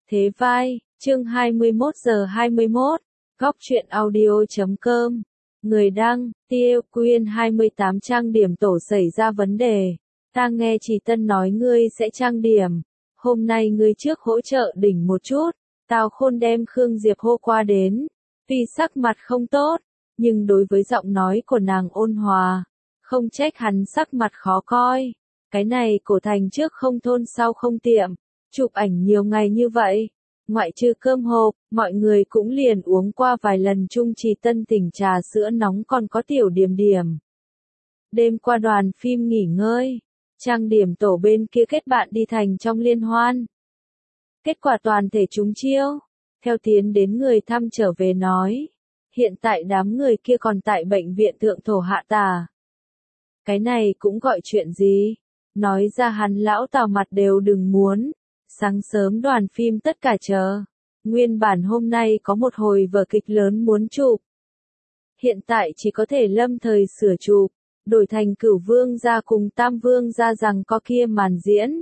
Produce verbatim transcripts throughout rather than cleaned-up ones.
Thế vai, chương hai mươi mốt giờ hai mươi mốt, góc truyện audio chấm com. Người đăng, Tiêu Quyên hai mươi tám trang điểm tổ xảy ra vấn đề. Ta nghe chị Tân nói ngươi sẽ trang điểm. Hôm nay ngươi trước hỗ trợ đỉnh một chút. Tào Khôn đem Khương Diệp hô qua đến. Vì sắc mặt không tốt, nhưng đối với giọng nói của nàng ôn hòa, không trách hắn sắc mặt khó coi. Cái này cổ thành trước không thôn sau không tiệm. Chụp ảnh nhiều ngày như vậy, ngoại trừ cơm hộp, mọi người cũng liền uống qua vài lần chung trì tân tỉnh trà sữa nóng còn có tiểu điểm điểm. Đêm qua đoàn phim nghỉ ngơi, trang điểm tổ bên kia kết bạn đi thành trong liên hoan. Kết quả toàn thể trúng chiêu, theo tiến đến người thăm trở về nói, hiện tại đám người kia còn tại bệnh viện thượng thổ hạ tà. Cái này cũng gọi chuyện gì? Nói ra hắn lão Tào mặt đều đừng muốn. Sáng sớm đoàn phim tất cả chờ. Nguyên bản hôm nay có một hồi vở kịch lớn muốn chụp. Hiện tại chỉ có thể lâm thời sửa chụp, đổi thành Cửu Vương gia cùng Tam Vương gia rằng có kia màn diễn.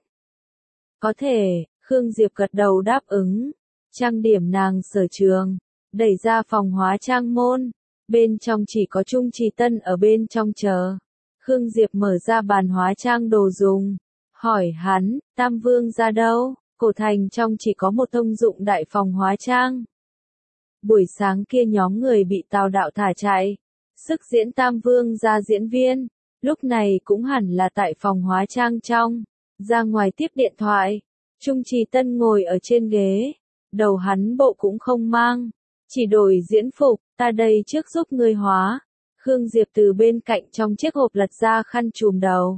Có thể, Khương Diệp gật đầu đáp ứng. Trang điểm nàng sở trường, đẩy ra phòng hóa trang môn. Bên trong chỉ có Trung Trì Tân ở bên trong chờ. Khương Diệp mở ra bàn hóa trang đồ dùng. Hỏi hắn, Tam Vương ra đâu? Cổ thành trong chỉ có một thông dụng đại phòng hóa trang. Buổi sáng kia nhóm người bị Tào đạo thả chạy. Sức diễn Tam Vương ra diễn viên. Lúc này cũng hẳn là tại phòng hóa trang trong. Ra ngoài tiếp điện thoại. Trung Trì Tân ngồi ở trên ghế. Đầu hắn bộ cũng không mang. Chỉ đổi diễn phục, ta đây trước giúp ngươi hóa. Khương Diệp từ bên cạnh trong chiếc hộp lật ra khăn trùm đầu.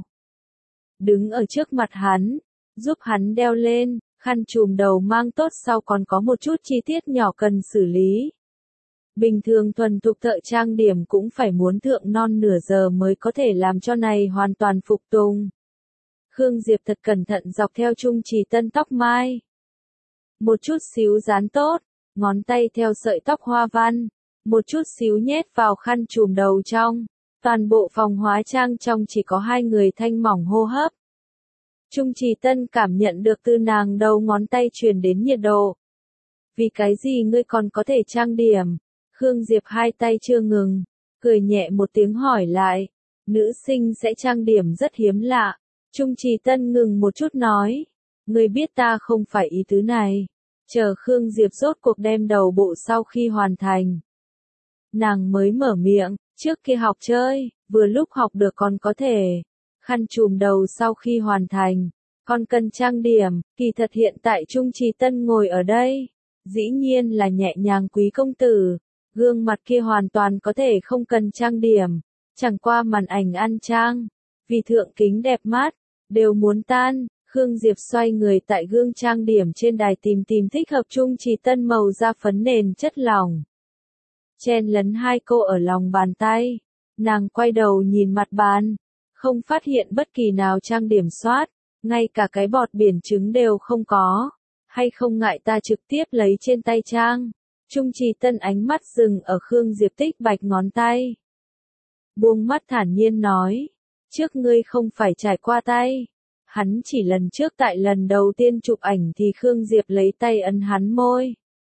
Đứng ở trước mặt hắn, giúp hắn đeo lên, khăn trùm đầu mang tốt sau còn có một chút chi tiết nhỏ cần xử lý. Bình thường thuần thục thợ trang điểm cũng phải muốn thượng non nửa giờ mới có thể làm cho này hoàn toàn phục tùng. Khương Diệp thật cẩn thận dọc theo Trung Trì Tân tóc mai. Một chút xíu dán tốt, ngón tay theo sợi tóc hoa văn, một chút xíu nhét vào khăn trùm đầu trong. Toàn bộ phòng hóa trang trong chỉ có hai người thanh mỏng hô hấp. Trung Trì Tân cảm nhận được từ nàng đầu ngón tay truyền đến nhiệt độ. Vì cái gì ngươi còn có thể trang điểm? Khương Diệp hai tay chưa ngừng, cười nhẹ một tiếng hỏi lại. Nữ sinh sẽ trang điểm rất hiếm lạ. Trung Trì Tân ngừng một chút nói. Ngươi biết ta không phải ý tứ này. Chờ Khương Diệp rốt cuộc đem đầu bộ sau khi hoàn thành. Nàng mới mở miệng. Trước kia học chơi, vừa lúc học được còn có thể. Khăn trùm đầu sau khi hoàn thành, còn cần trang điểm, kỳ thật hiện tại Trung Trì Tân ngồi ở đây. Dĩ nhiên là nhẹ nhàng quý công tử, gương mặt kia hoàn toàn có thể không cần trang điểm, chẳng qua màn ảnh ăn trang. Vì thượng kính đẹp mắt, đều muốn tan, Khương Diệp xoay người tại gương trang điểm trên đài tìm tìm thích hợp Trung Trì Tân màu da phấn nền chất lỏng. Chen lấn hai cô ở lòng bàn tay, nàng quay đầu nhìn mặt bàn, không phát hiện bất kỳ nào trang điểm soát, ngay cả cái bọt biển trứng đều không có, hay không ngại ta trực tiếp lấy trên tay trang. Trung Trì Tân ánh mắt dừng ở Khương Diệp tích bạch ngón tay. Buông mắt thản nhiên nói, trước ngươi không phải trải qua tay. Hắn chỉ lần trước tại lần đầu tiên chụp ảnh thì Khương Diệp lấy tay ấn hắn môi.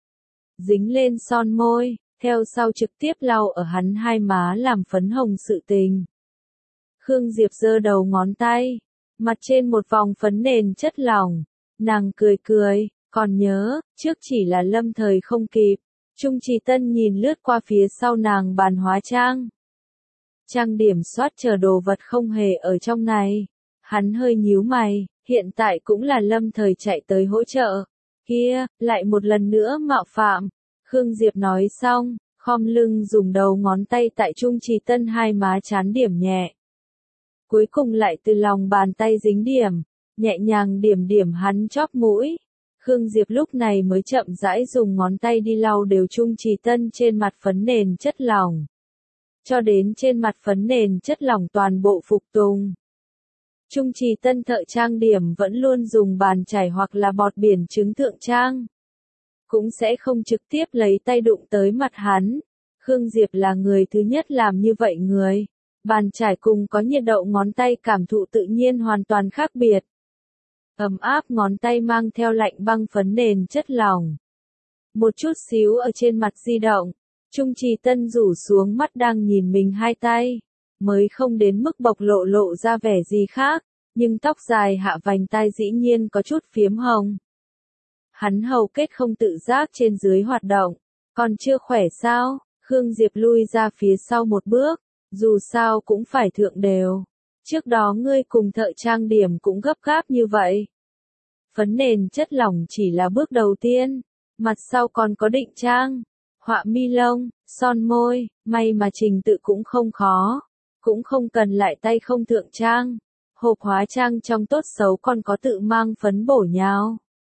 Dính lên son môi. Theo sau trực tiếp lau ở hắn hai má làm phấn hồng sự tình. Khương Diệp giơ đầu ngón tay, mặt trên một vòng phấn nền chất lỏng, nàng cười cười, còn nhớ, trước chỉ là lâm thời không kịp. Trung Trì Tân nhìn lướt qua phía sau nàng bàn hóa trang. Trang điểm soát chờ đồ vật không hề ở trong này. Hắn hơi nhíu mày, hiện tại cũng là lâm thời chạy tới hỗ trợ. Kia, lại một lần nữa mạo phạm. Khương Diệp nói xong, khom lưng dùng đầu ngón tay tại Trung Trì Tân hai má chán điểm nhẹ. Cuối cùng lại từ lòng bàn tay dính điểm, nhẹ nhàng điểm điểm hắn chóp mũi. Khương Diệp lúc này mới chậm rãi dùng ngón tay đi lau đều Trung Trì Tân trên mặt phấn nền chất lỏng. Cho đến trên mặt phấn nền chất lỏng toàn bộ phục tùng. Trung Trì Tân thợ trang điểm vẫn luôn dùng bàn chải hoặc là bọt biển trứng thượng trang. Cũng sẽ không trực tiếp lấy tay đụng tới mặt hắn. Khương Diệp là người thứ nhất làm như vậy người. Bàn chải cùng có nhiệt độ ngón tay cảm thụ tự nhiên hoàn toàn khác biệt. ấm áp ngón tay mang theo lạnh băng phấn nền chất lỏng. Một chút xíu ở trên mặt di động, Trung Trì Tân rủ xuống mắt đang nhìn mình hai tay, mới không đến mức bộc lộ lộ ra vẻ gì khác, nhưng tóc dài hạ vành tai dĩ nhiên có chút phiếm hồng. Hắn hầu kết không tự giác trên dưới hoạt động, còn chưa khỏe sao? Khương Diệp lui ra phía sau một bước, dù sao cũng phải thượng đều. Trước đó ngươi cùng thợ trang điểm cũng gấp gáp như vậy. Phấn nền chất lỏng chỉ là bước đầu tiên, mặt sau còn có định trang, họa mi lông, son môi, may mà trình tự cũng không khó, cũng không cần lại tay không thượng trang. Hộp hóa trang trong tốt xấu còn có tự mang phấn bổ nhào.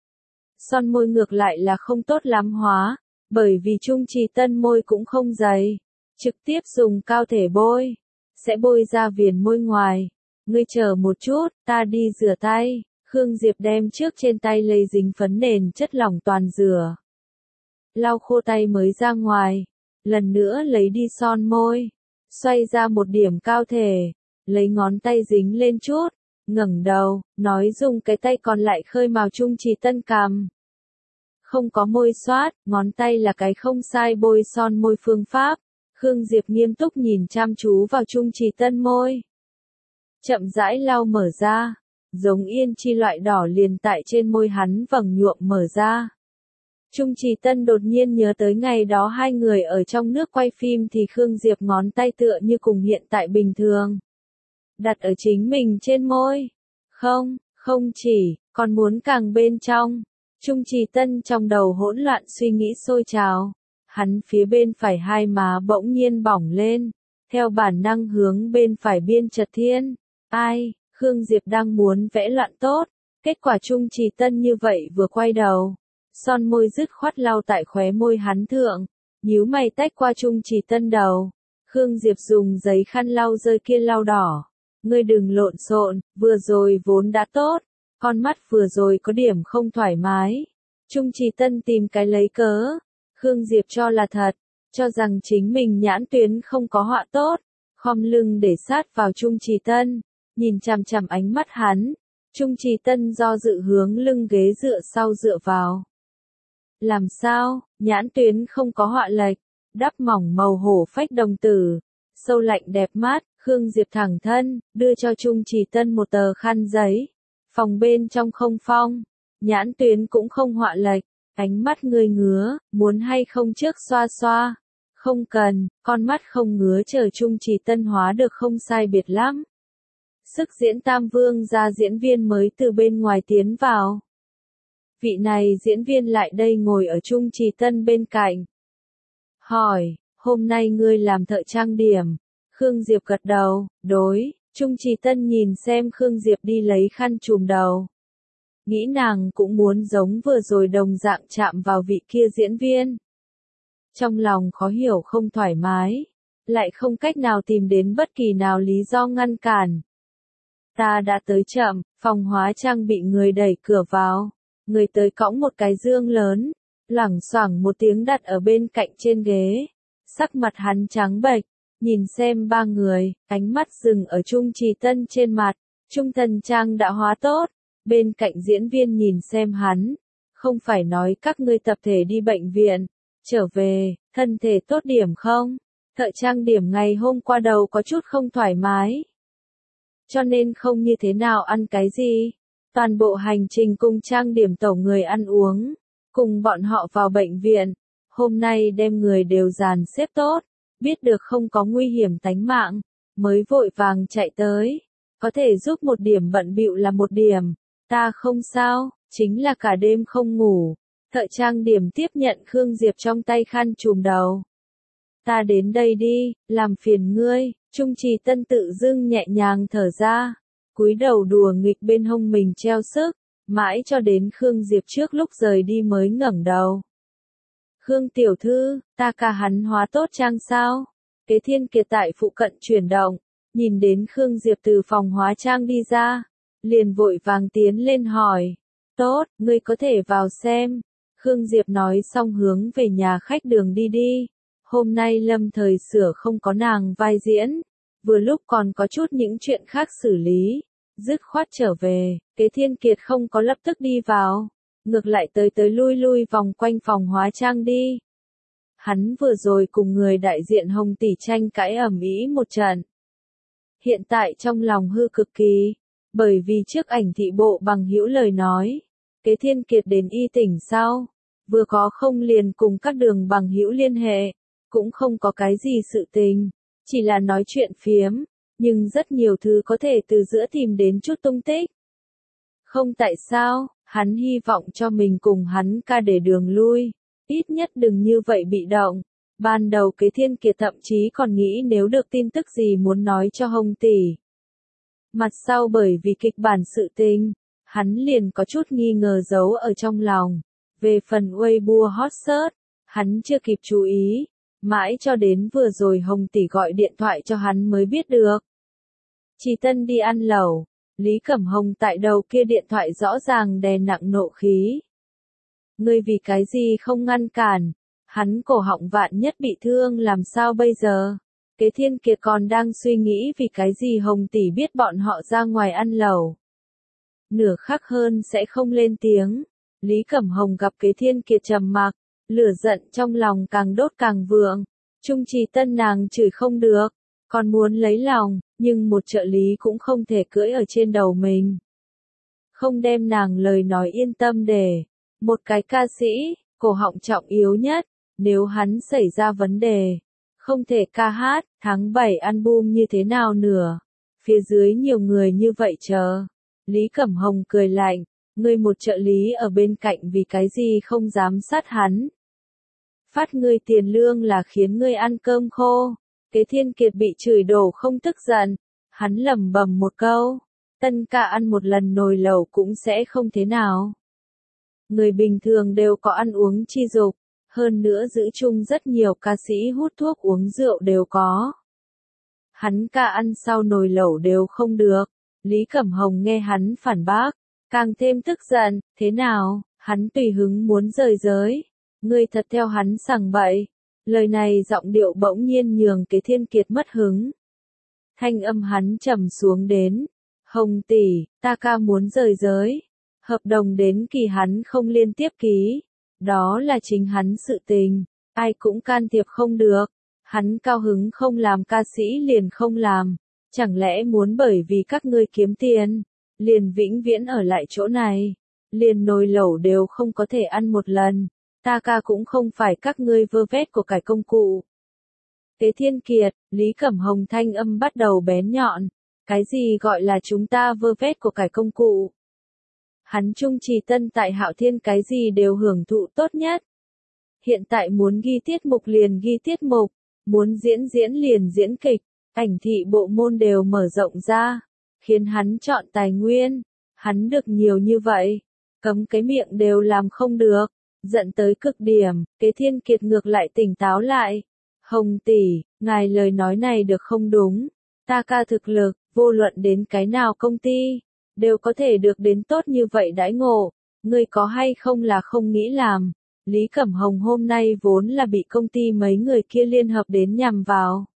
Son môi ngược lại là không tốt lắm hóa, bởi vì Trung Trì Tân môi cũng không dày, trực tiếp dùng cao thể bôi, sẽ bôi ra viền môi ngoài. Ngươi chờ một chút, ta đi rửa tay. Khương Diệp đem trước trên tay lây dính phấn nền chất lỏng toàn rửa. Lau khô tay mới ra ngoài, lần nữa lấy đi son môi, xoay ra một điểm cao thể, lấy ngón tay dính lên chút, ngẩng đầu, nói dùng cái tay còn lại khơi mào Trung Trì Tân cằm. Không có môi xoát, ngón tay là cái không sai bôi son môi phương pháp. Khương Diệp nghiêm túc nhìn chăm chú vào Trung Trì Tân môi. Chậm rãi lau mở ra, giống yên chi loại đỏ liền tại trên môi hắn vầng nhuộm mở ra. Trung Trì Tân đột nhiên nhớ tới ngày đó hai người ở trong nước quay phim thì Khương Diệp ngón tay tựa như cùng hiện tại bình thường. Đặt ở chính mình trên môi. Không, không chỉ, còn muốn càng bên trong. Trung Trì Tân trong đầu hỗn loạn suy nghĩ sôi trào. Hắn phía bên phải hai má bỗng nhiên bỏng lên, theo bản năng hướng bên phải biên chật thiên. Ai, Khương Diệp đang muốn vẽ loạn tốt, kết quả Trung Trì Tân như vậy vừa quay đầu. Son môi dứt khoát lau tại khóe môi hắn thượng, nhíu mày tách qua Trung Trì Tân đầu. Khương Diệp dùng giấy khăn lau rơi kia lau đỏ. Ngươi đừng lộn xộn, vừa rồi vốn đã tốt, con mắt vừa rồi có điểm không thoải mái. Trung Trì Tân tìm cái lấy cớ. Khương Diệp cho là thật, cho rằng chính mình nhãn tuyến không có họa tốt, khom lưng để sát vào Trung Trì Tân, nhìn chằm chằm ánh mắt hắn. Trung Trì Tân do dự hướng lưng ghế dựa sau dựa vào. Làm sao, nhãn tuyến không có họa lệch, đắp mỏng màu hổ phách đồng tử, sâu lạnh đẹp mắt. Khương Diệp thẳng thân, đưa cho Trung Trì Tân một tờ khăn giấy. Phòng bên trong không phong, nhãn tuyến cũng không họa lệch, ánh mắt ngươi ngứa, muốn hay không trước xoa xoa. Không cần, con mắt không ngứa chờ Trung Trì Tân hóa được không sai biệt lắm. Sức diễn Tam Vương ra diễn viên mới từ bên ngoài tiến vào. Vị này diễn viên lại đây ngồi ở Trung Trì Tân bên cạnh. Hỏi, hôm nay ngươi làm thợ trang điểm. Khương Diệp gật đầu, đối. Trung Trì Tân nhìn xem Khương Diệp đi lấy khăn trùm đầu. Nghĩ nàng cũng muốn giống vừa rồi đồng dạng chạm vào vị kia diễn viên. Trong lòng khó hiểu không thoải mái, lại không cách nào tìm đến bất kỳ nào lý do ngăn cản. Ta đã tới chậm, phòng hóa trang bị người đẩy cửa vào. Người tới cõng một cái dương lớn, loảng xoảng một tiếng đặt ở bên cạnh trên ghế. Sắc mặt hắn trắng bệch, nhìn xem ba người, ánh mắt dừng ở Trung Trì Tân trên mặt. Trung thần trang đã hóa tốt, bên cạnh diễn viên nhìn xem hắn. Không phải nói các ngươi tập thể đi bệnh viện, trở về, thân thể tốt điểm không? Thợ trang điểm ngày hôm qua đầu có chút không thoải mái. Cho nên không như thế nào ăn cái gì. Toàn bộ hành trình cùng trang điểm tổ người ăn uống, cùng bọn họ vào bệnh viện. Hôm nay đem người đều dàn xếp tốt, biết được không có nguy hiểm tánh mạng, mới vội vàng chạy tới. Có thể giúp một điểm bận bịu là một điểm, ta không sao, chính là cả đêm không ngủ. Thợ trang điểm tiếp nhận Khương Diệp trong tay khăn trùm đầu. Ta đến đây đi, làm phiền ngươi. Trung Trì Tân tự dưng nhẹ nhàng thở ra, cúi đầu đùa nghịch bên hông mình treo sức, mãi cho đến Khương Diệp trước lúc rời đi mới ngẩng đầu. Khương tiểu thư, ta ca hắn hóa tốt trang sao? Kế Thiên Kiệt tại phụ cận chuyển động, nhìn đến Khương Diệp từ phòng hóa trang đi ra, liền vội vàng tiến lên hỏi. Tốt, ngươi có thể vào xem. Khương Diệp nói xong hướng về nhà khách đường đi đi. Hôm nay lâm thời sửa không có nàng vai diễn, vừa lúc còn có chút những chuyện khác xử lý, dứt khoát trở về, Kế Thiên Kiệt không có lập tức đi vào, ngược lại tới tới lui lui vòng quanh phòng hóa trang đi. Hắn vừa rồi cùng người đại diện Hồng tỷ tranh cãi ầm ĩ một trận. Hiện tại trong lòng hư cực kỳ, bởi vì trước ảnh thị bộ bằng hữu lời nói, Kế Thiên Kiệt đến y tỉnh sau, vừa có không liền cùng các đường bằng hữu liên hệ, cũng không có cái gì sự tình, chỉ là nói chuyện phiếm, nhưng rất nhiều thứ có thể từ giữa tìm đến chút tung tích. Không tại sao, hắn hy vọng cho mình cùng hắn ca để đường lui, ít nhất đừng như vậy bị động. Ban đầu Kế Thiên Kiệt thậm chí còn nghĩ nếu được tin tức gì muốn nói cho Hồng tỷ. Mặt sau bởi vì kịch bản sự tình, hắn liền có chút nghi ngờ giấu ở trong lòng. Về phần Weibo hot search, hắn chưa kịp chú ý, mãi cho đến vừa rồi Hồng tỷ gọi điện thoại cho hắn mới biết được. Chỉ Tân đi ăn lẩu, Lý Cẩm Hồng tại đầu kia điện thoại rõ ràng đè nặng nộ khí. Ngươi vì cái gì không ngăn cản, hắn cổ họng vạn nhất bị thương làm sao bây giờ? Kế Thiên Kiệt còn đang suy nghĩ vì cái gì Hồng tỷ biết bọn họ ra ngoài ăn lẩu. Nửa khắc hơn sẽ không lên tiếng. Lý Cẩm Hồng gặp Kế Thiên Kiệt trầm mặc, lửa giận trong lòng càng đốt càng vượng. Trung Trì Tân nàng chửi không được, còn muốn lấy lòng, nhưng một trợ lý cũng không thể cưỡi ở trên đầu mình. Không đem nàng lời nói yên tâm để, một cái ca sĩ, cổ họng trọng yếu nhất, nếu hắn xảy ra vấn đề, không thể ca hát, tháng bảy album như thế nào nữa, phía dưới nhiều người như vậy chờ. Lý Cẩm Hồng cười lạnh, ngươi một trợ lý ở bên cạnh vì cái gì không dám sát hắn. Phát ngươi tiền lương là khiến ngươi ăn cơm khô. Kế Thiên Kiệt bị chửi đổ không tức giận, hắn lẩm bẩm một câu, Tân ca ăn một lần nồi lẩu cũng sẽ không thế nào. Người bình thường đều có ăn uống chi dục, hơn nữa giữ chung rất nhiều ca sĩ hút thuốc uống rượu đều có. Hắn ca ăn sau nồi lẩu đều không được. Lý Cẩm Hồng nghe hắn phản bác, càng thêm tức giận, thế nào, hắn tùy hứng muốn rời giới, ngươi thật theo hắn sằng bậy. Lời này giọng điệu bỗng nhiên nhường Kế Thiên Kiệt mất hứng. Thanh âm hắn trầm xuống đến, Hồng tỷ, ta ca muốn rời giới, hợp đồng đến kỳ hắn không liên tiếp ký, đó là chính hắn sự tình, ai cũng can thiệp không được, hắn cao hứng không làm ca sĩ liền không làm. Chẳng lẽ muốn bởi vì các ngươi kiếm tiền, liền vĩnh viễn ở lại chỗ này, liền nồi lẩu đều không có thể ăn một lần, ta ca cũng không phải các ngươi vơ vét của cải công cụ. Kế Thiên Kiệt, Lý Cẩm Hồng thanh âm bắt đầu bén nhọn, cái gì gọi là chúng ta vơ vét của cải công cụ? Hắn Trung Trì Tân tại Hạo Thiên cái gì đều hưởng thụ tốt nhất. Hiện tại muốn ghi tiết mục liền ghi tiết mục, muốn diễn diễn liền diễn kịch. Ảnh thị bộ môn đều mở rộng ra, khiến hắn chọn tài nguyên, hắn được nhiều như vậy, cấm cái miệng đều làm không được, giận tới cực điểm, Kế Thiên Kiệt ngược lại tỉnh táo lại. Hồng tỷ, ngài lời nói này được không đúng, ta ca thực lực, vô luận đến cái nào công ty, đều có thể được đến tốt như vậy đãi ngộ, ngươi có hay không là không nghĩ làm. Lý Cẩm Hồng hôm nay vốn là bị công ty mấy người kia liên hợp đến nhằm vào.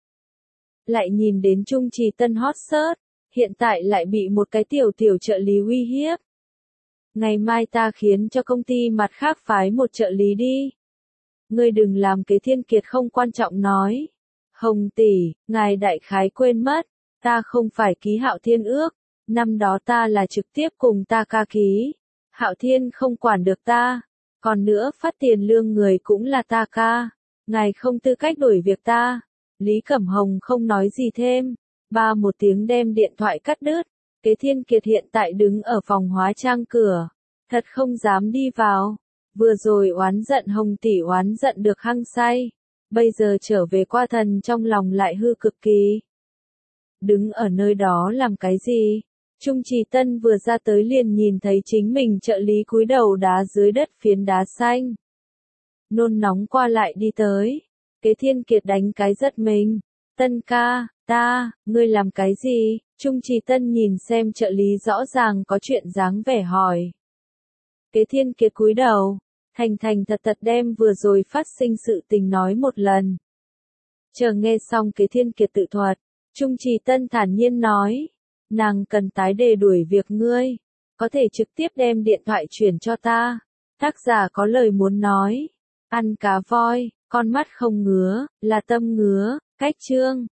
Lại nhìn đến Trung Trì Tân hot search, hiện tại lại bị một cái tiểu tiểu trợ lý uy hiếp. Ngày mai ta khiến cho công ty mặt khác phái một trợ lý đi. Ngươi đừng làm Kế Thiên Kiệt không quan trọng nói. Hồng tỷ, ngài đại khái quên mất, ta không phải ký Hạo Thiên ước, năm đó ta là trực tiếp cùng ta ca ký. Hạo Thiên không quản được ta, còn nữa phát tiền lương người cũng là ta ca, ngài không tư cách đuổi việc ta. Lý Cẩm Hồng không nói gì thêm, ba một tiếng đem điện thoại cắt đứt. Kế Thiên Kiệt hiện tại đứng ở phòng hóa trang cửa, thật không dám đi vào. Vừa rồi oán giận Hồng tỷ oán giận được hăng say, bây giờ trở về qua thần trong lòng lại hư cực kỳ. Đứng ở nơi đó làm cái gì? Trung Trì Tân vừa ra tới liền nhìn thấy chính mình trợ lý cúi đầu đá dưới đất phiến đá xanh. Nôn nóng qua lại đi tới. Kế Thiên Kiệt đánh cái giật mình. Tân ca, ta, ngươi làm cái gì? Trung Trì Tân nhìn xem trợ lý rõ ràng có chuyện dáng vẻ hỏi. Kế Thiên Kiệt cúi đầu, thành thành thật thật đem vừa rồi phát sinh sự tình nói một lần. Chờ nghe xong Kế Thiên Kiệt tự thuật, Trung Trì Tân thản nhiên nói, Nàng cần tái đề đuổi việc ngươi. Có thể trực tiếp đem điện thoại chuyển cho ta. Tác giả có lời muốn nói. Ăn cá voi, con mắt không ngứa, là tâm ngứa. Cách chương.